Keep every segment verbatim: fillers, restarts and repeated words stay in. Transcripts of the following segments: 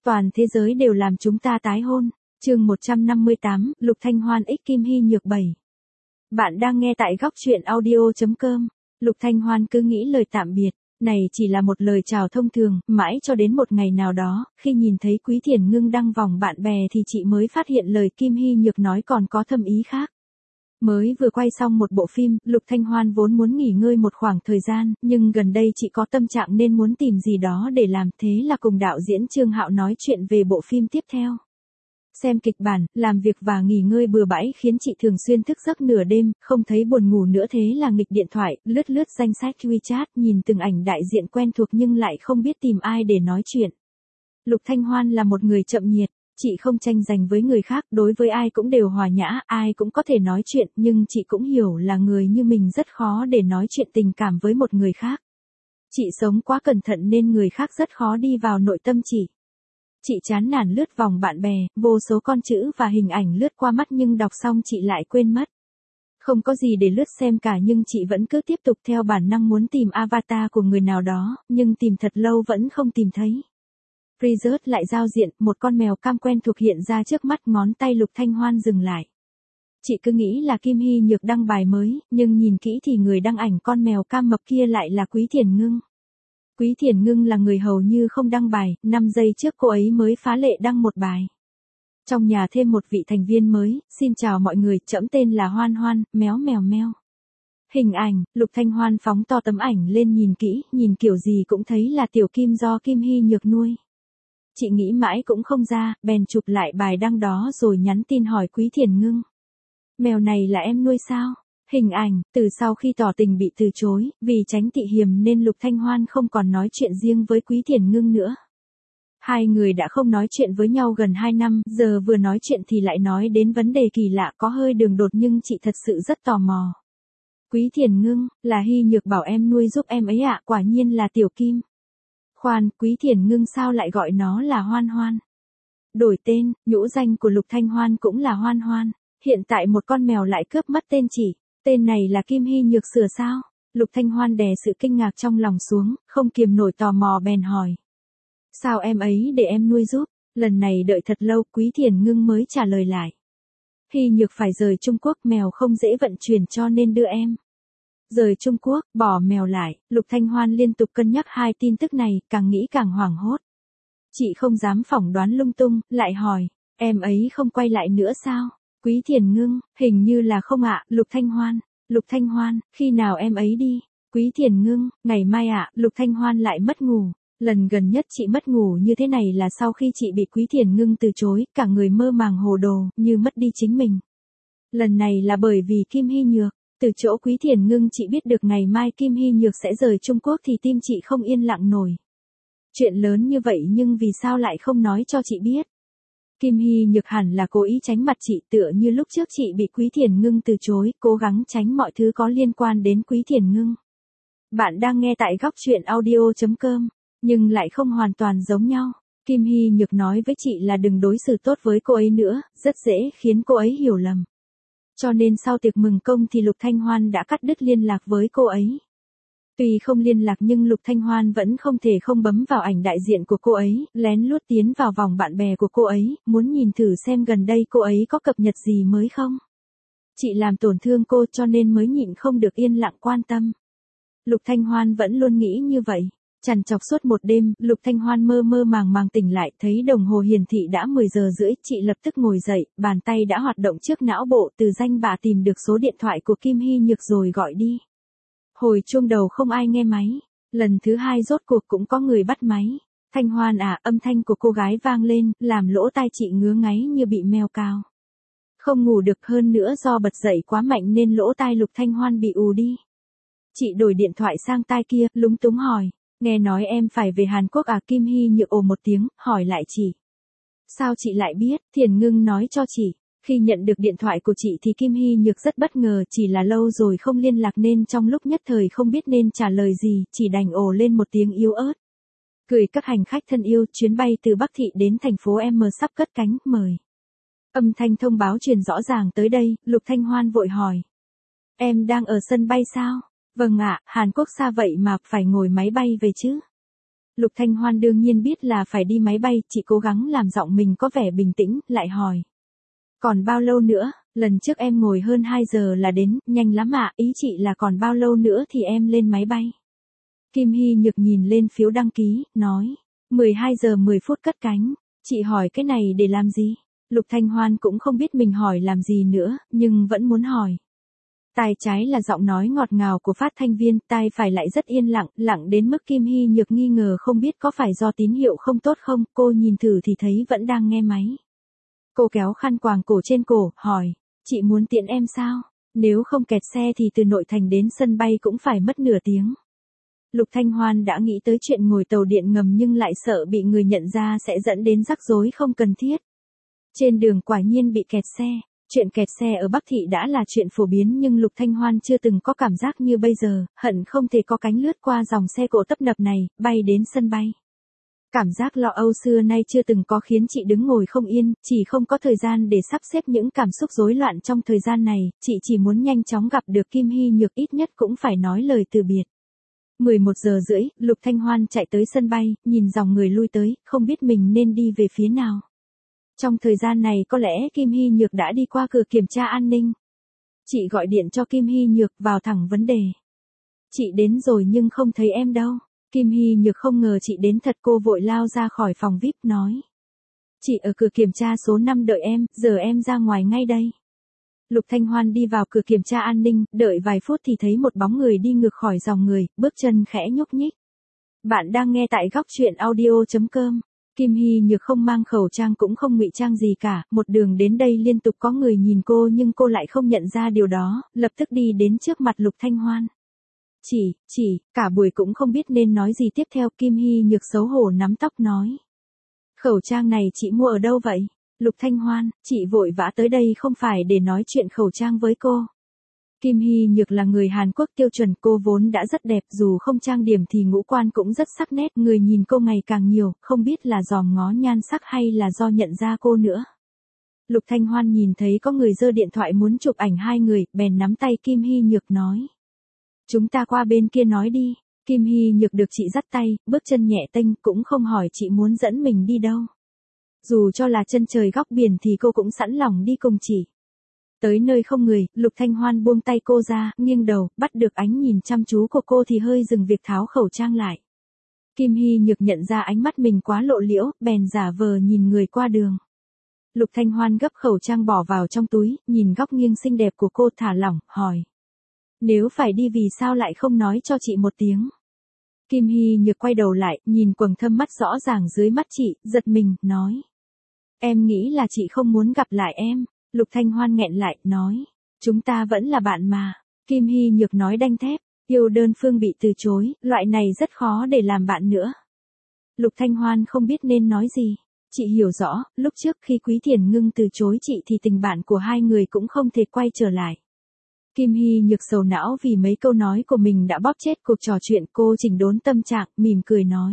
Toàn thế giới đều làm chúng ta tái hôn. Chương một trăm năm mươi tám, Lục Thanh Hoan x Kim Hy Nhược bảy. Bạn đang nghe tại góc truyện audio chấm com. Lục Thanh Hoan cứ nghĩ lời tạm biệt, này chỉ là một lời chào thông thường, mãi cho đến một ngày nào đó, khi nhìn thấy Quý Thiền Ngưng đăng vòng bạn bè thì chị mới phát hiện lời Kim Hy Nhược nói còn có thâm ý khác. Mới vừa quay xong một bộ phim, Lục Thanh Hoan vốn muốn nghỉ ngơi một khoảng thời gian, nhưng gần đây chị có tâm trạng nên muốn tìm gì đó để làm, thế là cùng đạo diễn Trương Hạo nói chuyện về bộ phim tiếp theo. Xem kịch bản, làm việc và nghỉ ngơi bừa bãi khiến chị thường xuyên thức giấc nửa đêm, không thấy buồn ngủ nữa, thế là nghịch điện thoại, lướt lướt danh sách WeChat, nhìn từng ảnh đại diện quen thuộc nhưng lại không biết tìm ai để nói chuyện. Lục Thanh Hoan là một người chậm nhiệt, chị không tranh giành với người khác, đối với ai cũng đều hòa nhã, ai cũng có thể nói chuyện, nhưng chị cũng hiểu là người như mình rất khó để nói chuyện tình cảm với một người khác. Chị sống quá cẩn thận nên người khác rất khó đi vào nội tâm chị. Chị chán nản lướt vòng bạn bè, vô số con chữ và hình ảnh lướt qua mắt nhưng đọc xong chị lại quên mất. Không có gì để lướt xem cả nhưng chị vẫn cứ tiếp tục theo bản năng muốn tìm avatar của người nào đó, nhưng tìm thật lâu vẫn không tìm thấy. Freezer lại giao diện, một con mèo cam quen thuộc hiện ra trước mắt, ngón tay Lục Thanh Hoan dừng lại. Chị cứ nghĩ là Kim Hy Nhược đăng bài mới, nhưng nhìn kỹ thì người đăng ảnh con mèo cam mập kia lại là Quý Thiền Ngưng. Quý Thiền Ngưng là người hầu như không đăng bài, năm giây trước cô ấy mới phá lệ đăng một bài. Trong nhà thêm một vị thành viên mới, xin chào mọi người, trẫm tên là Hoan Hoan, méo mèo meo. Hình ảnh, Lục Thanh Hoan phóng to tấm ảnh lên nhìn kỹ, nhìn kiểu gì cũng thấy là tiểu Kim do Kim Hy Nhược nuôi. Chị nghĩ mãi cũng không ra, bèn chụp lại bài đăng đó rồi nhắn tin hỏi Quý Thiền Ngưng. Mèo này là em nuôi sao? Hình ảnh, từ sau khi tỏ tình bị từ chối, vì tránh tị hiềm nên Lục Thanh Hoan không còn nói chuyện riêng với Quý Thiền Ngưng nữa. Hai người đã không nói chuyện với nhau gần hai năm, giờ vừa nói chuyện thì lại nói đến vấn đề kỳ lạ, có hơi đường đột nhưng chị thật sự rất tò mò. Quý Thiền Ngưng, là Hy Nhược bảo em nuôi giúp em ấy ạ, quả nhiên là tiểu Kim. Khoan, Quý Thiền Ngưng sao lại gọi nó là Hoan Hoan? Đổi tên, nhũ danh của Lục Thanh Hoan cũng là Hoan Hoan, hiện tại một con mèo lại cướp mất tên chị. Tên này là Kim Hy Nhược sửa sao? Lục Thanh Hoan đè sự kinh ngạc trong lòng xuống, không kiềm nổi tò mò bèn hỏi. Sao em ấy để em nuôi giúp? Lần này đợi thật lâu, Quý Thiền Ngưng mới trả lời lại. Hy Nhược phải rời Trung Quốc, mèo không dễ vận chuyển cho nên đưa em. Rời Trung Quốc, bỏ mèo lại, Lục Thanh Hoan liên tục cân nhắc hai tin tức này, càng nghĩ càng hoảng hốt. Chị không dám phỏng đoán lung tung, lại hỏi, em ấy không quay lại nữa sao? Quý Thiền Ngưng, hình như là không ạ. Lục Thanh Hoan, Lục Thanh Hoan, khi nào em ấy đi? Quý Thiền Ngưng, ngày mai ạ. Lục Thanh Hoan lại mất ngủ. Lần gần nhất chị mất ngủ như thế này là sau khi chị bị Quý Thiền Ngưng từ chối, cả người mơ màng hồ đồ, như mất đi chính mình. Lần này là bởi vì Kim Hy Nhược. Từ chỗ Quý Thiền Ngưng chị biết được ngày mai Kim Hy Nhược sẽ rời Trung Quốc thì tim chị không yên lặng nổi. Chuyện lớn như vậy nhưng vì sao lại không nói cho chị biết? Kim Hy Nhược hẳn là cố ý tránh mặt chị, tựa như lúc trước chị bị Quý Thiền Ngưng từ chối, cố gắng tránh mọi thứ có liên quan đến Quý Thiền Ngưng. Bạn đang nghe tại góc truyện audio chấm com, nhưng lại không hoàn toàn giống nhau. Kim Hy Nhược nói với chị là đừng đối xử tốt với cô ấy nữa, rất dễ khiến cô ấy hiểu lầm. Cho nên sau tiệc mừng công thì Lục Thanh Hoan đã cắt đứt liên lạc với cô ấy. Tuy không liên lạc nhưng Lục Thanh Hoan vẫn không thể không bấm vào ảnh đại diện của cô ấy, lén lút tiến vào vòng bạn bè của cô ấy, muốn nhìn thử xem gần đây cô ấy có cập nhật gì mới không. Chị làm tổn thương cô cho nên mới nhịn không được yên lặng quan tâm. Lục Thanh Hoan vẫn luôn nghĩ như vậy. Trằn trọc suốt một đêm, Lục Thanh Hoan mơ mơ màng màng tỉnh lại, thấy đồng hồ hiển thị đã mười giờ rưỡi, chị lập tức ngồi dậy, bàn tay đã hoạt động trước não bộ, từ danh bạ tìm được số điện thoại của Kim Hy Nhược rồi gọi đi. Hồi chuông đầu không ai nghe máy, lần thứ hai rốt cuộc cũng có người bắt máy. Thanh Hoan à, âm thanh của cô gái vang lên, làm lỗ tai chị ngứa ngáy như bị mèo cào. Không ngủ được, hơn nữa do bật dậy quá mạnh nên lỗ tai Lục Thanh Hoan bị ù đi. Chị đổi điện thoại sang tai kia, lúng túng hỏi, nghe nói em phải về Hàn Quốc à? Kim Hy Nhược ồ một tiếng, hỏi lại chị. Sao chị lại biết? Thiền Ngưng nói cho chị. Khi nhận được điện thoại của chị thì Kim Hy Nhược rất bất ngờ, chỉ là lâu rồi không liên lạc nên trong lúc nhất thời không biết nên trả lời gì, chỉ đành ồ lên một tiếng yếu ớt. Cười các hành khách thân yêu, chuyến bay từ Bắc Thị đến thành phố M sắp cất cánh, mời. Âm thanh thông báo truyền rõ ràng tới đây, Lục Thanh Hoan vội hỏi. Em đang ở sân bay sao? Vâng ạ, Hàn Quốc xa vậy mà phải ngồi máy bay về chứ? Lục Thanh Hoan đương nhiên biết là phải đi máy bay, chị cố gắng làm giọng mình có vẻ bình tĩnh, lại hỏi. Còn bao lâu nữa, lần trước em ngồi hơn hai giờ là đến, nhanh lắm ạ, ý chị là còn bao lâu nữa thì em lên máy bay. Kim Hy Nhược nhìn lên phiếu đăng ký, nói, mười hai giờ mười phút cất cánh, chị hỏi cái này để làm gì? Lục Thanh Hoan cũng không biết mình hỏi làm gì nữa, nhưng vẫn muốn hỏi. Tai trái là giọng nói ngọt ngào của phát thanh viên, tai phải lại rất yên lặng, lặng đến mức Kim Hy Nhược nghi ngờ không biết có phải do tín hiệu không tốt không, cô nhìn thử thì thấy vẫn đang nghe máy. Cô kéo khăn quàng cổ trên cổ, hỏi, chị muốn tiện em sao? Nếu không kẹt xe thì từ nội thành đến sân bay cũng phải mất nửa tiếng. Lục Thanh Hoan đã nghĩ tới chuyện ngồi tàu điện ngầm nhưng lại sợ bị người nhận ra sẽ dẫn đến rắc rối không cần thiết. Trên đường quả nhiên bị kẹt xe. Chuyện kẹt xe ở Bắc Thị đã là chuyện phổ biến nhưng Lục Thanh Hoan chưa từng có cảm giác như bây giờ, hận không thể có cánh lướt qua dòng xe cộ tấp nập này, bay đến sân bay. Cảm giác lo âu xưa nay chưa từng có khiến chị đứng ngồi không yên, chỉ không có thời gian để sắp xếp những cảm xúc rối loạn trong thời gian này, chị chỉ muốn nhanh chóng gặp được Kim Hy Nhược, ít nhất cũng phải nói lời từ biệt. mười một giờ rưỡi, Lục Thanh Hoan chạy tới sân bay, nhìn dòng người lui tới, không biết mình nên đi về phía nào. Trong thời gian này có lẽ Kim Hy Nhược đã đi qua cửa kiểm tra an ninh. Chị gọi điện cho Kim Hy Nhược, vào thẳng vấn đề. Chị đến rồi nhưng không thấy em đâu. Kim Hy Nhược không ngờ chị đến thật, cô vội lao ra khỏi phòng vi ai pi, nói. Chị ở cửa kiểm tra số năm đợi em, giờ em ra ngoài ngay đây. Lục Thanh Hoan đi vào cửa kiểm tra an ninh, đợi vài phút thì thấy một bóng người đi ngược khỏi dòng người, bước chân khẽ nhúc nhích. Bạn đang nghe tại góc truyện audio chấm com. Kim Hy Nhược không mang khẩu trang cũng không ngụy trang gì cả, một đường đến đây liên tục có người nhìn cô nhưng cô lại không nhận ra điều đó, lập tức đi đến trước mặt Lục Thanh Hoan. Chỉ, chỉ, cả buổi cũng không biết nên nói gì tiếp theo, Kim Hy Nhược xấu hổ nắm tóc nói. Khẩu trang này chị mua ở đâu vậy? Lục Thanh Hoan, chị vội vã tới đây không phải để nói chuyện khẩu trang với cô. Kim Hy Nhược là người Hàn Quốc tiêu chuẩn, cô vốn đã rất đẹp, dù không trang điểm thì ngũ quan cũng rất sắc nét, người nhìn cô ngày càng nhiều, không biết là dòm ngó nhan sắc hay là do nhận ra cô nữa. Lục Thanh Hoan nhìn thấy có người giơ điện thoại muốn chụp ảnh hai người, bèn nắm tay Kim Hy Nhược nói. Chúng ta qua bên kia nói đi. Kim Hy Nhược được chị dắt tay, bước chân nhẹ tênh, cũng không hỏi chị muốn dẫn mình đi đâu. Dù cho là chân trời góc biển thì cô cũng sẵn lòng đi cùng chị. Tới nơi không người, Lục Thanh Hoan buông tay cô ra, nghiêng đầu, bắt được ánh nhìn chăm chú của cô thì hơi dừng việc tháo khẩu trang lại. Kim Hy Nhược nhận ra ánh mắt mình quá lộ liễu, bèn giả vờ nhìn người qua đường. Lục Thanh Hoan gấp khẩu trang bỏ vào trong túi, nhìn góc nghiêng xinh đẹp của cô thả lỏng, hỏi. Nếu phải đi vì sao lại không nói cho chị một tiếng? Kim Hy Nhược quay đầu lại, nhìn quầng thâm mắt rõ ràng dưới mắt chị, giật mình, nói. Em nghĩ là chị không muốn gặp lại em. Lục Thanh Hoan nghẹn lại, nói. Chúng ta vẫn là bạn mà. Kim Hy Nhược nói đanh thép, yêu đơn phương bị từ chối, loại này rất khó để làm bạn nữa. Lục Thanh Hoan không biết nên nói gì. Chị hiểu rõ, lúc trước khi Quý Thiền Ngưng từ chối chị thì tình bạn của hai người cũng không thể quay trở lại. Kim Hy Nhược sầu não vì mấy câu nói của mình đã bóp chết cuộc trò chuyện, cô chỉnh đốn tâm trạng, mỉm cười nói.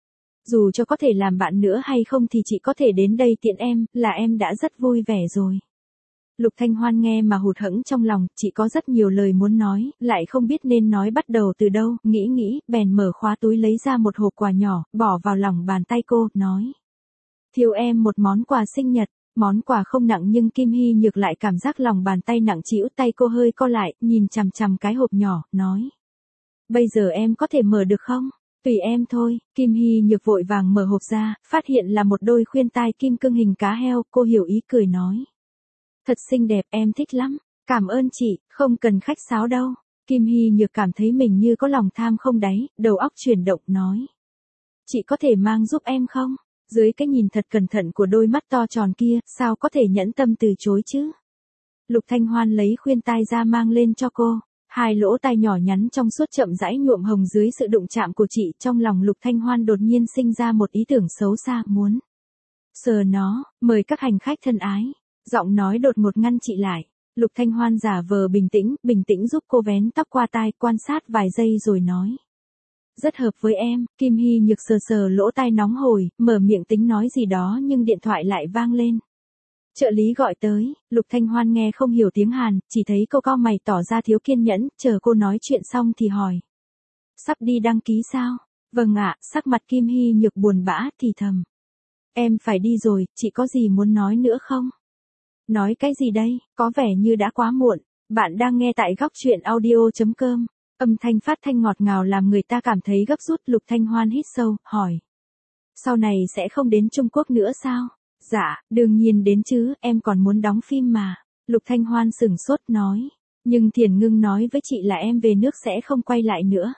Dù cho có thể làm bạn nữa hay không thì chị có thể đến đây tiện em, là em đã rất vui vẻ rồi. Lục Thanh Hoan nghe mà hụt hẫng trong lòng, chị có rất nhiều lời muốn nói, lại không biết nên nói bắt đầu từ đâu, nghĩ nghĩ, bèn mở khóa túi lấy ra một hộp quà nhỏ, bỏ vào lòng bàn tay cô, nói. Thiếu em một món quà sinh nhật. Món quà không nặng nhưng Kim Hy Nhược lại cảm giác lòng bàn tay nặng trĩu, tay cô hơi co lại, nhìn chằm chằm cái hộp nhỏ, nói. Bây giờ em có thể mở được không? Tùy em thôi. Kim Hy Nhược vội vàng mở hộp ra, phát hiện là một đôi khuyên tai kim cương hình cá heo, cô hiểu ý cười nói. Thật xinh đẹp, em thích lắm. Cảm ơn chị, không cần khách sáo đâu. Kim Hy Nhược cảm thấy mình như có lòng tham không đáy, đầu óc chuyển động, nói. Chị có thể mang giúp em không? Dưới cái nhìn thật cẩn thận của đôi mắt to tròn kia, sao có thể nhẫn tâm từ chối chứ? Lục Thanh Hoan lấy khuyên tai ra mang lên cho cô. Hai lỗ tai nhỏ nhắn trong suốt chậm rãi nhuộm hồng dưới sự đụng chạm của chị, trong lòng Lục Thanh Hoan đột nhiên sinh ra một ý tưởng xấu xa, muốn sờ nó, mời các hành khách thân ái. Giọng nói đột ngột ngăn chị lại. Lục Thanh Hoan giả vờ bình tĩnh, bình tĩnh giúp cô vén tóc qua tai, quan sát vài giây rồi nói. Rất hợp với em. Kim Hy Nhược sờ sờ lỗ tai nóng hổi, mở miệng tính nói gì đó nhưng điện thoại lại vang lên. Trợ lý gọi tới, Lục Thanh Hoan nghe không hiểu tiếng Hàn, chỉ thấy cô cau mày tỏ ra thiếu kiên nhẫn, chờ cô nói chuyện xong thì hỏi. Sắp đi đăng ký sao? Vâng ạ, sắc mặt Kim Hy Nhược buồn bã thì thầm. Em phải đi rồi, chị có gì muốn nói nữa không? Nói cái gì đây, có vẻ như đã quá muộn. Bạn đang nghe tại góc truyện audio.com. Âm thanh phát thanh ngọt ngào làm người ta cảm thấy gấp rút. Lục Thanh Hoan hít sâu, hỏi. Sau này sẽ không đến Trung Quốc nữa sao? Dạ, đương nhiên đến chứ, em còn muốn đóng phim mà. Lục Thanh Hoan sửng sốt nói. Nhưng Thiền Ngưng nói với chị là em về nước sẽ không quay lại nữa.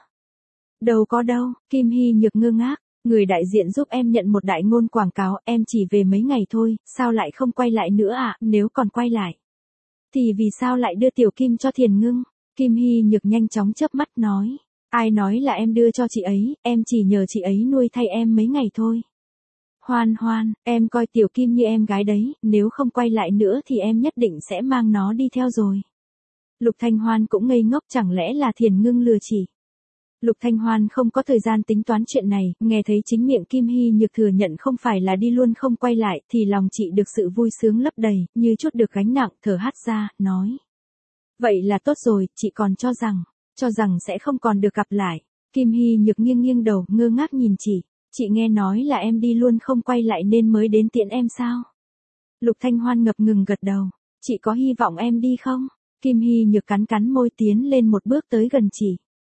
Đâu có đâu, Kim Hy Nhược ngơ ngác. Người đại diện giúp em nhận một đại ngôn quảng cáo, em chỉ về mấy ngày thôi, sao lại không quay lại nữa à, nếu còn quay lại. Thì vì sao lại đưa Tiểu Kim cho Thiền Ngưng? Kim Hy Nhược nhanh chóng chớp mắt nói. Ai nói là em đưa cho chị ấy, em chỉ nhờ chị ấy nuôi thay em mấy ngày thôi. Hoan Hoan, em coi Tiểu Kim như em gái đấy, nếu không quay lại nữa thì em nhất định sẽ mang nó đi theo rồi. Lục Thanh Hoan cũng ngây ngốc, chẳng lẽ là Thiền Ngưng lừa chị. Lục Thanh Hoan không có thời gian tính toán chuyện này, nghe thấy chính miệng Kim Hy Nhược thừa nhận không phải là đi luôn không quay lại, thì lòng chị được sự vui sướng lấp đầy, như chút được gánh nặng, thở hắt ra, nói. Vậy là tốt rồi, chị còn cho rằng, cho rằng sẽ không còn được gặp lại. Kim Hy Nhược nghiêng nghiêng đầu, ngơ ngác nhìn chị, chị nghe nói là em đi luôn không quay lại nên mới đến tiễn em sao? Lục Thanh Hoan ngập ngừng gật đầu, chị có hy vọng em đi không? Kim Hy Nhược cắn cắn môi tiến lên một bước tới gần chị.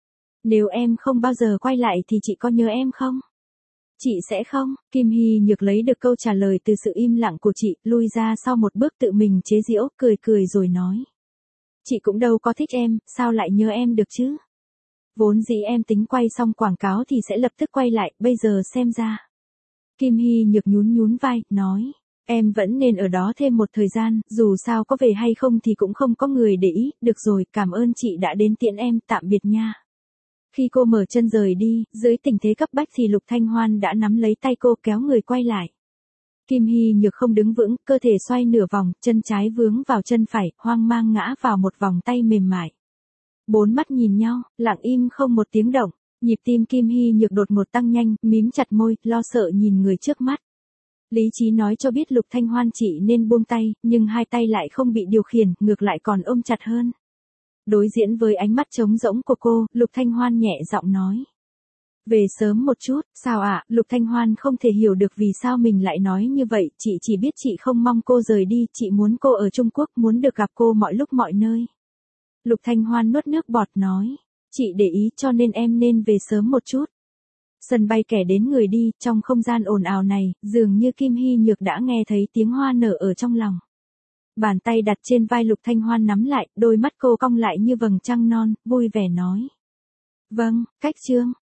Nếu em không bao giờ quay lại thì chị có nhớ em không? Chị sẽ không, Kim Hy Nhược lấy được câu trả lời từ sự im lặng của chị, lui ra sau một bước tự mình chế giễu, cười cười rồi nói. Chị cũng đâu có thích em, sao lại nhớ em được chứ? Vốn dĩ em tính quay xong quảng cáo thì sẽ lập tức quay lại, bây giờ xem ra. Kim Hy Nhược nhún nhún vai, nói. Em vẫn nên ở đó thêm một thời gian, dù sao có về hay không thì cũng không có người để ý, được rồi, cảm ơn chị đã đến tiễn em, tạm biệt nha. Khi cô mở chân rời đi, dưới tình thế cấp bách thì Lục Thanh Hoan đã nắm lấy tay cô kéo người quay lại. Kim Hy Nhược không đứng vững, cơ thể xoay nửa vòng, chân trái vướng vào chân phải, hoang mang ngã vào một vòng tay mềm mại. Bốn mắt nhìn nhau, lặng im không một tiếng động, nhịp tim Kim Hy Nhược đột ngột tăng nhanh, mím chặt môi, lo sợ nhìn người trước mắt. Lý trí nói cho biết Lục Thanh Hoan chỉ nên buông tay, nhưng hai tay lại không bị điều khiển, ngược lại còn ôm chặt hơn. Đối diễn với ánh mắt trống rỗng của cô, Lục Thanh Hoan nhẹ giọng nói. Về sớm một chút, sao ạ, à? Lục Thanh Hoan không thể hiểu được vì sao mình lại nói như vậy, chị chỉ biết chị không mong cô rời đi, chị muốn cô ở Trung Quốc, muốn được gặp cô mọi lúc mọi nơi. Lục Thanh Hoan nuốt nước bọt nói, chị để ý cho nên em nên về sớm một chút. Sân bay kẻ đến người đi, trong không gian ồn ào này, dường như Kim Hy Nhược đã nghe thấy tiếng hoa nở ở trong lòng. Bàn tay đặt trên vai Lục Thanh Hoan nắm lại, đôi mắt cô cong lại như vầng trăng non, vui vẻ nói. Vâng, cách chương.